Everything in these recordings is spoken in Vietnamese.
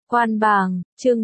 Quan bảng, chương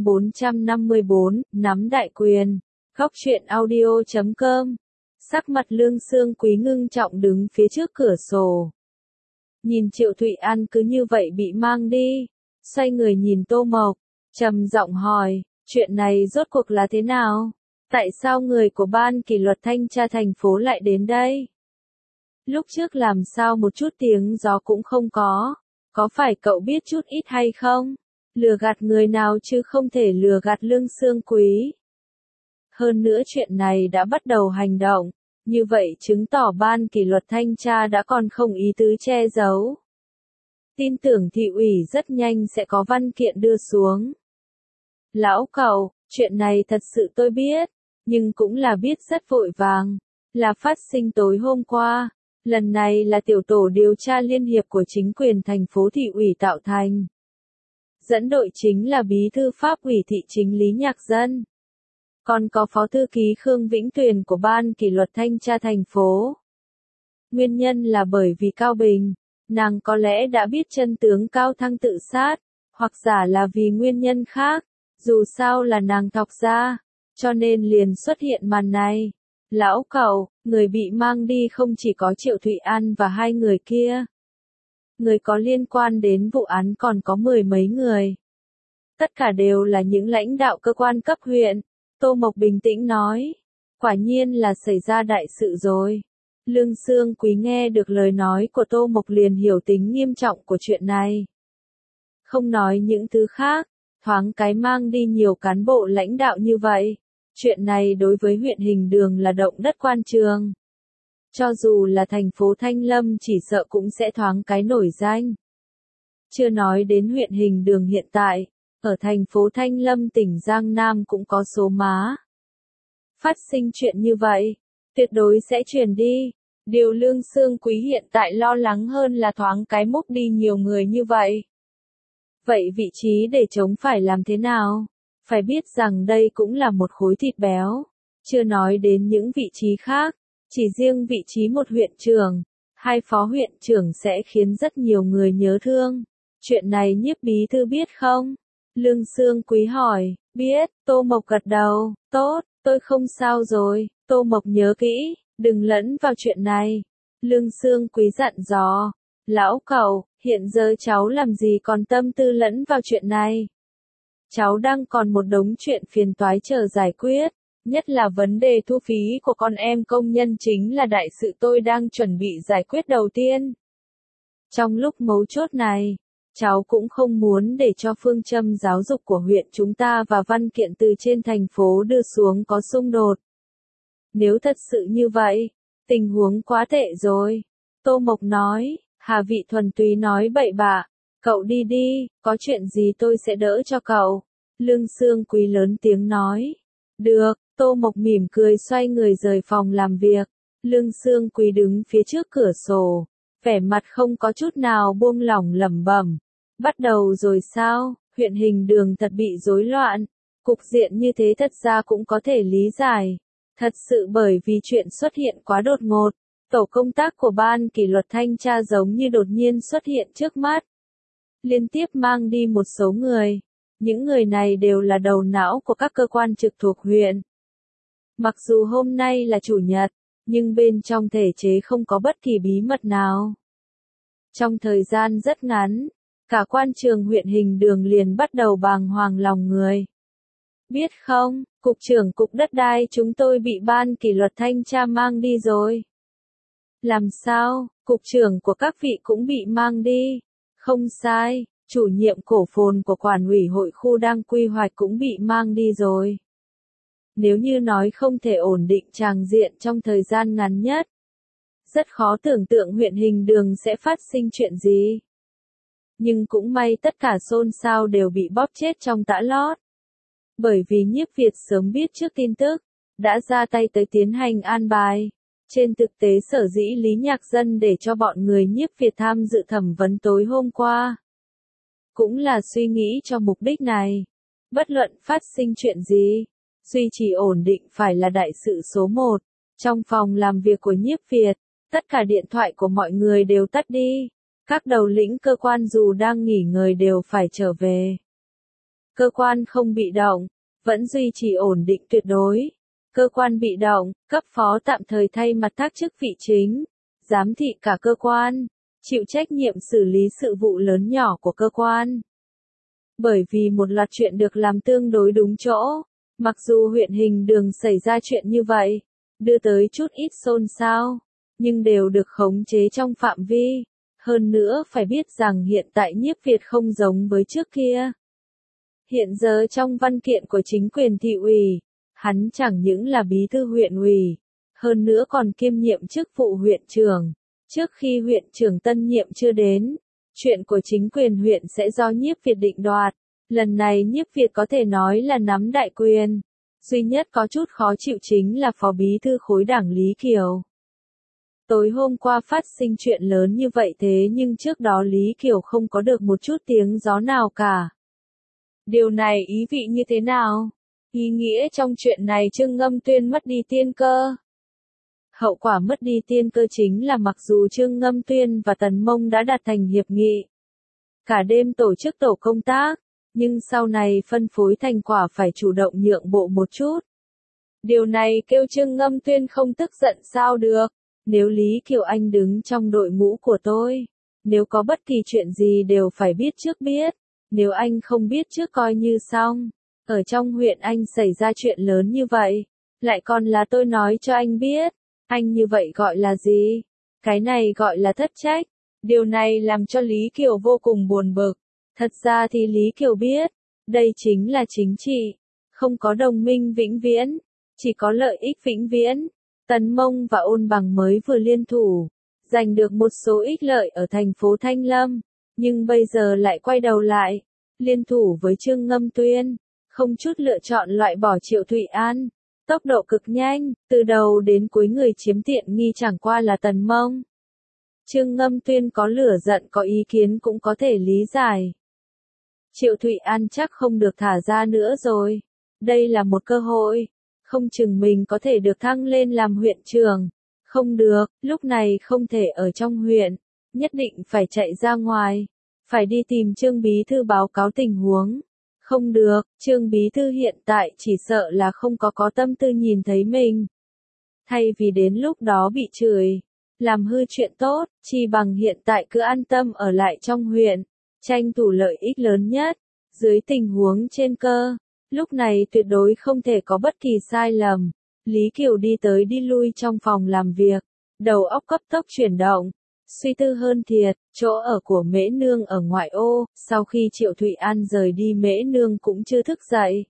454, nắm đại quyền. Góc truyện audio.com. Sắc mặt Lương Xương Quý ngưng trọng đứng phía trước cửa sổ. Nhìn Triệu Thụy An cứ như vậy bị mang đi, xoay người nhìn Tô Mộc, trầm giọng hỏi, chuyện này rốt cuộc là thế nào? Tại sao người của ban kỷ luật thanh tra thành phố lại đến đây? Lúc trước làm sao một chút tiếng gió cũng không có phải cậu biết chút ít hay không? Lừa gạt người nào chứ không thể lừa gạt Lương Xương Quý. Hơn nữa chuyện này đã bắt đầu hành động, như vậy chứng tỏ ban kỷ luật thanh tra đã còn không ý tứ che giấu. Tin tưởng thị ủy rất nhanh sẽ có văn kiện đưa xuống. Lão cậu, chuyện này thật sự tôi biết, nhưng cũng là biết rất vội vàng, là phát sinh tối hôm qua. Lần này là tiểu tổ điều tra liên hiệp của chính quyền thành phố thị ủy tạo thành. Dẫn đội chính là bí thư pháp ủy thị chính Lý Nhạc Dân. Còn có phó thư ký Khương Vĩnh Tuyền của ban kỷ luật thanh tra thành phố. Nguyên nhân là bởi vì Cao Bình, nàng có lẽ đã biết chân tướng Cao Thăng tự sát, hoặc giả là vì nguyên nhân khác, dù sao là nàng thọc ra, cho nên liền xuất hiện màn này. Lão cậu, người bị mang đi không chỉ có Triệu Thụy An và hai người kia. Người có liên quan đến vụ án còn có 10 mấy người. Tất cả đều là những lãnh đạo cơ quan cấp huyện. Tô Mộc bình tĩnh nói. Quả nhiên là xảy ra đại sự rồi. Lương Xương Quý nghe được lời nói của Tô Mộc liền hiểu tính nghiêm trọng của chuyện này. Không nói những thứ khác, thoáng cái mang đi nhiều cán bộ lãnh đạo như vậy. Chuyện này đối với huyện Hình Đường là động đất quan trường. Cho dù là thành phố Thanh Lâm chỉ sợ cũng sẽ thoáng cái nổi danh. Chưa nói đến huyện Hình Đường hiện tại, ở thành phố Thanh Lâm tỉnh Giang Nam cũng có số má. Phát sinh chuyện như vậy, tuyệt đối sẽ truyền đi. Điều Lương Xương Quý hiện tại lo lắng hơn là thoáng cái múc đi nhiều người như vậy. Vậy vị trí để chống phải làm thế nào? Phải biết rằng đây cũng là một khối thịt béo. Chưa nói đến những vị trí khác. Chỉ riêng vị trí một huyện trưởng, hai phó huyện trưởng sẽ khiến rất nhiều người nhớ thương. Chuyện này Nhiếp bí thư biết không? Lương Xương Quý hỏi, biết. Tô Mộc gật đầu, tốt, tôi không sao rồi. Tô Mộc nhớ kỹ, đừng lẫn vào chuyện này. Lương Xương Quý dặn dò, lão cậu, hiện giờ cháu làm gì còn tâm tư lẫn vào chuyện này. Cháu đang còn một đống chuyện phiền toái chờ giải quyết. Nhất là vấn đề thu phí của con em công nhân chính là đại sự tôi đang chuẩn bị giải quyết đầu tiên. Trong lúc mấu chốt này, cháu cũng không muốn để cho phương châm giáo dục của huyện chúng ta và văn kiện từ trên thành phố đưa xuống có xung đột. Nếu thật sự như vậy, tình huống quá tệ rồi. Tô Mộc nói, Hà Vị Thuần túy nói bậy bạ, cậu đi đi, có chuyện gì tôi sẽ đỡ cho cậu. Lương Xương Quý lớn tiếng nói, được. Tô Mộc mỉm cười xoay người rời phòng làm việc. Lương Xương Quý đứng phía trước cửa sổ, vẻ mặt không có chút nào buông lỏng lẩm bẩm. Bắt đầu rồi sao? Huyện Hình Đường thật bị rối loạn. Cục diện như thế thật ra cũng có thể lý giải. Thật sự bởi vì chuyện xuất hiện quá đột ngột. Tổ công tác của ban kỷ luật thanh tra giống như đột nhiên xuất hiện trước mắt. Liên tiếp mang đi một số người. Những người này đều là đầu não của các cơ quan trực thuộc huyện. Mặc dù hôm nay là chủ nhật, nhưng bên trong thể chế không có bất kỳ bí mật nào. Trong thời gian rất ngắn, cả quan trường huyện Hình Đường liền bắt đầu bàng hoàng lòng người. Biết không, cục trưởng cục đất đai chúng tôi bị ban kỷ luật thanh tra mang đi rồi. Làm sao, cục trưởng của các vị cũng bị mang đi? Không sai, chủ nhiệm cổ phồn của quản ủy hội khu đang quy hoạch cũng bị mang đi rồi. Nếu như nói không thể ổn định tràng diện trong thời gian ngắn nhất, rất khó tưởng tượng huyện Hình Đường sẽ phát sinh chuyện gì. Nhưng cũng may tất cả xôn xao đều bị bóp chết trong tã lót. Bởi vì Nhiếp Việt sớm biết trước tin tức, đã ra tay tới tiến hành an bài. Trên thực tế sở dĩ Lý Nhạc Dân để cho bọn người Nhiếp Việt tham dự thẩm vấn tối hôm qua. Cũng là suy nghĩ cho mục đích này. Bất luận phát sinh chuyện gì, duy trì ổn định phải là đại sự số 1. Trong phòng làm việc của Nhiếp Việt, tất cả điện thoại của mọi người đều tắt đi. Các đầu lĩnh cơ quan dù đang nghỉ ngơi đều phải trở về. Cơ quan không bị động, vẫn duy trì ổn định tuyệt đối. Cơ quan bị động, cấp phó tạm thời thay mặt thác chức vị chính, giám thị cả cơ quan, chịu trách nhiệm xử lý sự vụ lớn nhỏ của cơ quan. Bởi vì một loạt chuyện được làm tương đối đúng chỗ, mặc dù huyện Hình Đường xảy ra chuyện như vậy, đưa tới chút ít xôn xao, nhưng đều được khống chế trong phạm vi. Hơn nữa phải biết rằng hiện tại Nhiếp Việt không giống với trước kia. Hiện giờ trong văn kiện của chính quyền thị ủy, hắn chẳng những là bí thư huyện ủy, hơn nữa còn kiêm nhiệm chức vụ huyện trưởng. Trước khi huyện trưởng tân nhiệm chưa đến, chuyện của chính quyền huyện sẽ do Nhiếp Việt định đoạt. Lần này Nhiếp Việt có thể nói là nắm đại quyền. Duy nhất có chút khó chịu chính là phó bí thư khối đảng Lý Kiều. Tối hôm qua phát sinh chuyện lớn như vậy thế nhưng trước đó Lý Kiều không có được một chút tiếng gió nào cả. Điều này ý vị như thế nào? Ý nghĩa trong chuyện này Trương Ngâm Tuyên mất đi tiên cơ. Hậu quả mất đi tiên cơ chính là mặc dù Trương Ngâm Tuyên và Tần Mông đã đạt thành hiệp nghị, cả đêm tổ chức tổ công tác, nhưng sau này phân phối thành quả phải chủ động nhượng bộ một chút. Điều này kêu Trương Ngâm Tuyên không tức giận sao được. Nếu Lý Kiều Anh đứng trong đội ngũ của tôi, nếu có bất kỳ chuyện gì đều phải biết trước biết, nếu anh không biết trước coi như xong. Ở trong huyện anh xảy ra chuyện lớn như vậy, lại còn là tôi nói cho anh biết, anh như vậy gọi là gì? Cái này gọi là thất trách. Điều này làm cho Lý Kiều vô cùng buồn bực. Thật ra thì Lý Kiều biết, đây chính là chính trị, không có đồng minh vĩnh viễn, chỉ có lợi ích vĩnh viễn. Tần Mông và Ôn Bằng mới vừa liên thủ, giành được một số ích lợi ở thành phố Thanh Lâm, nhưng bây giờ lại quay đầu lại, liên thủ với Trương Ngâm Tuyên, không chút lựa chọn loại bỏ Triệu Thụy An. Tốc độ cực nhanh, từ đầu đến cuối người chiếm tiện nghi chẳng qua là Tần Mông. Trương Ngâm Tuyên có lửa giận có ý kiến cũng có thể lý giải. Triệu Thụy An chắc không được thả ra nữa rồi. Đây là một cơ hội. Không chừng mình có thể được thăng lên làm huyện trưởng. Không được, lúc này không thể ở trong huyện. Nhất định phải chạy ra ngoài. Phải đi tìm Trương Bí Thư báo cáo tình huống. Không được, Trương Bí Thư hiện tại chỉ sợ là không có tâm tư nhìn thấy mình. Thay vì đến lúc đó bị chửi, làm hư chuyện tốt, chi bằng hiện tại cứ an tâm ở lại trong huyện, tranh thủ lợi ích lớn nhất. Dưới tình huống trên cơ, lúc này tuyệt đối không thể có bất kỳ sai lầm. Lý Kiều đi tới đi lui trong phòng làm việc, đầu óc cấp tốc chuyển động, suy tư hơn thiệt. Chỗ ở của Mễ Nương ở ngoại ô, sau khi Triệu Thụy An rời đi Mễ Nương cũng chưa thức dậy.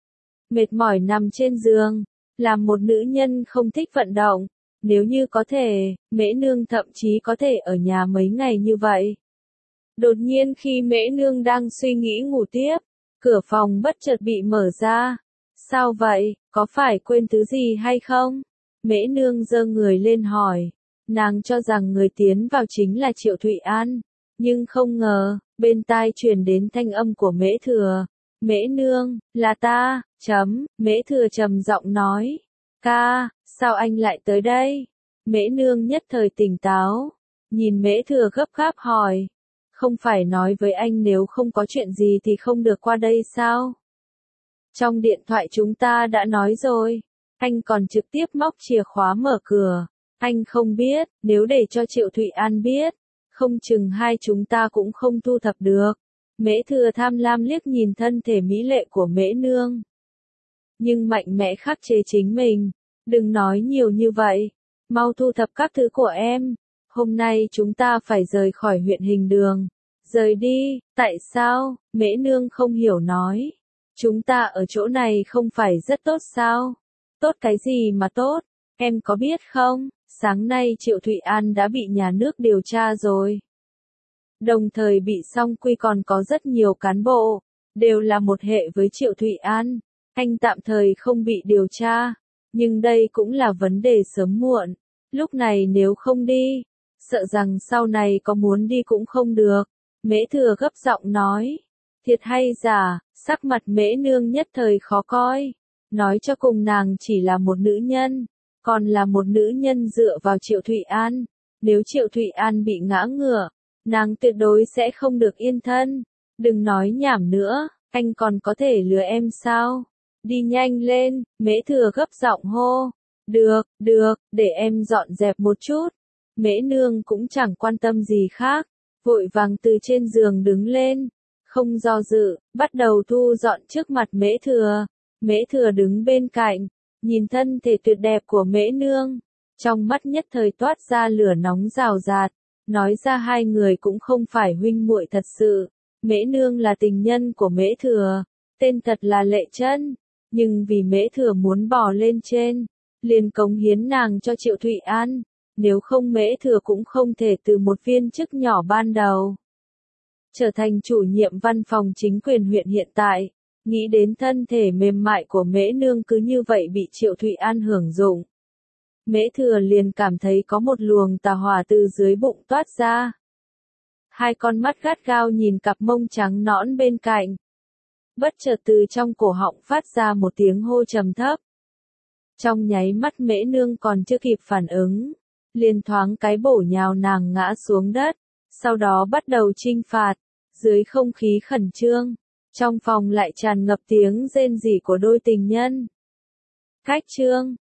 Mệt mỏi nằm trên giường, làm một nữ nhân không thích vận động. Nếu như có thể, Mễ Nương thậm chí có thể ở nhà mấy ngày như vậy. Đột nhiên khi Mễ Nương đang suy nghĩ ngủ tiếp, cửa phòng bất chợt bị mở ra. Sao vậy, có phải quên thứ gì hay không? Mễ Nương giơ người lên hỏi. Nàng cho rằng người tiến vào chính là Triệu Thụy An, nhưng không ngờ, bên tai truyền đến thanh âm của Mễ Thừa. Mễ Nương, là ta, Mễ Thừa trầm giọng nói. Ca, sao anh lại tới đây? Mễ Nương nhất thời tỉnh táo, nhìn Mễ Thừa gấp gáp hỏi. Không phải nói với anh nếu không có chuyện gì thì không được qua đây sao? Trong điện thoại chúng ta đã nói rồi, anh còn trực tiếp móc chìa khóa mở cửa. Anh không biết, nếu để cho Triệu Thụy An biết, không chừng hai chúng ta cũng không thu thập được. Mễ Thừa tham lam liếc nhìn thân thể mỹ lệ của Mễ Nương, nhưng mạnh mẽ khắc chế chính mình. Đừng nói nhiều như vậy, mau thu thập các thứ của em. Hôm nay chúng ta phải rời khỏi huyện Hình Đường. Rời đi, tại sao? Mễ Nương không hiểu nói. Chúng ta ở chỗ này không phải rất tốt sao? Tốt cái gì mà tốt? Em có biết không? Sáng nay Triệu Thụy An đã bị nhà nước điều tra rồi. Đồng thời bị song quy còn có rất nhiều cán bộ, đều là một hệ với Triệu Thụy An. Anh tạm thời không bị điều tra, nhưng đây cũng là vấn đề sớm muộn. Lúc này nếu không đi, sợ rằng sau này có muốn đi cũng không được. Mễ Thừa gấp giọng nói. Thiệt hay giả, sắc mặt Mễ Nương nhất thời khó coi. Nói cho cùng nàng chỉ là một nữ nhân, còn là một nữ nhân dựa vào Triệu Thụy An. Nếu Triệu Thụy An bị ngã ngựa, nàng tuyệt đối sẽ không được yên thân. Đừng nói nhảm nữa, Anh còn có thể lừa em sao? Đi nhanh lên, Mễ Thừa gấp giọng hô. Được, để em dọn dẹp một chút. Mễ Nương cũng chẳng quan tâm gì khác, vội vàng từ trên giường đứng lên, không do dự, bắt đầu thu dọn trước mặt Mễ Thừa. Mễ Thừa đứng bên cạnh, nhìn thân thể tuyệt đẹp của Mễ Nương, trong mắt nhất thời toát ra lửa nóng rào rạt, nói ra hai người cũng không phải huynh muội thật sự. Mễ Nương là tình nhân của Mễ Thừa, tên thật là Lệ Chân, nhưng vì Mễ Thừa muốn bò lên trên, liền cống hiến nàng cho Triệu Thụy An, nếu không Mễ Thừa cũng không thể từ một viên chức nhỏ ban đầu trở thành chủ nhiệm văn phòng chính quyền huyện hiện tại. Nghĩ đến thân thể mềm mại của Mễ Nương cứ như vậy bị Triệu Thụy An hưởng dụng, Mễ Thừa liền cảm thấy có một luồng tà hỏa từ dưới bụng toát ra. Hai con mắt gắt gao nhìn cặp mông trắng nõn bên cạnh. Bất chợt từ trong cổ họng phát ra một tiếng hô trầm thấp. Trong nháy mắt Mễ Nương còn chưa kịp phản ứng, liền thoáng cái bổ nhào nàng ngã xuống đất, sau đó bắt đầu chinh phạt. Dưới không khí khẩn trương, trong phòng lại tràn ngập tiếng rên rỉ của đôi tình nhân. Khách trương,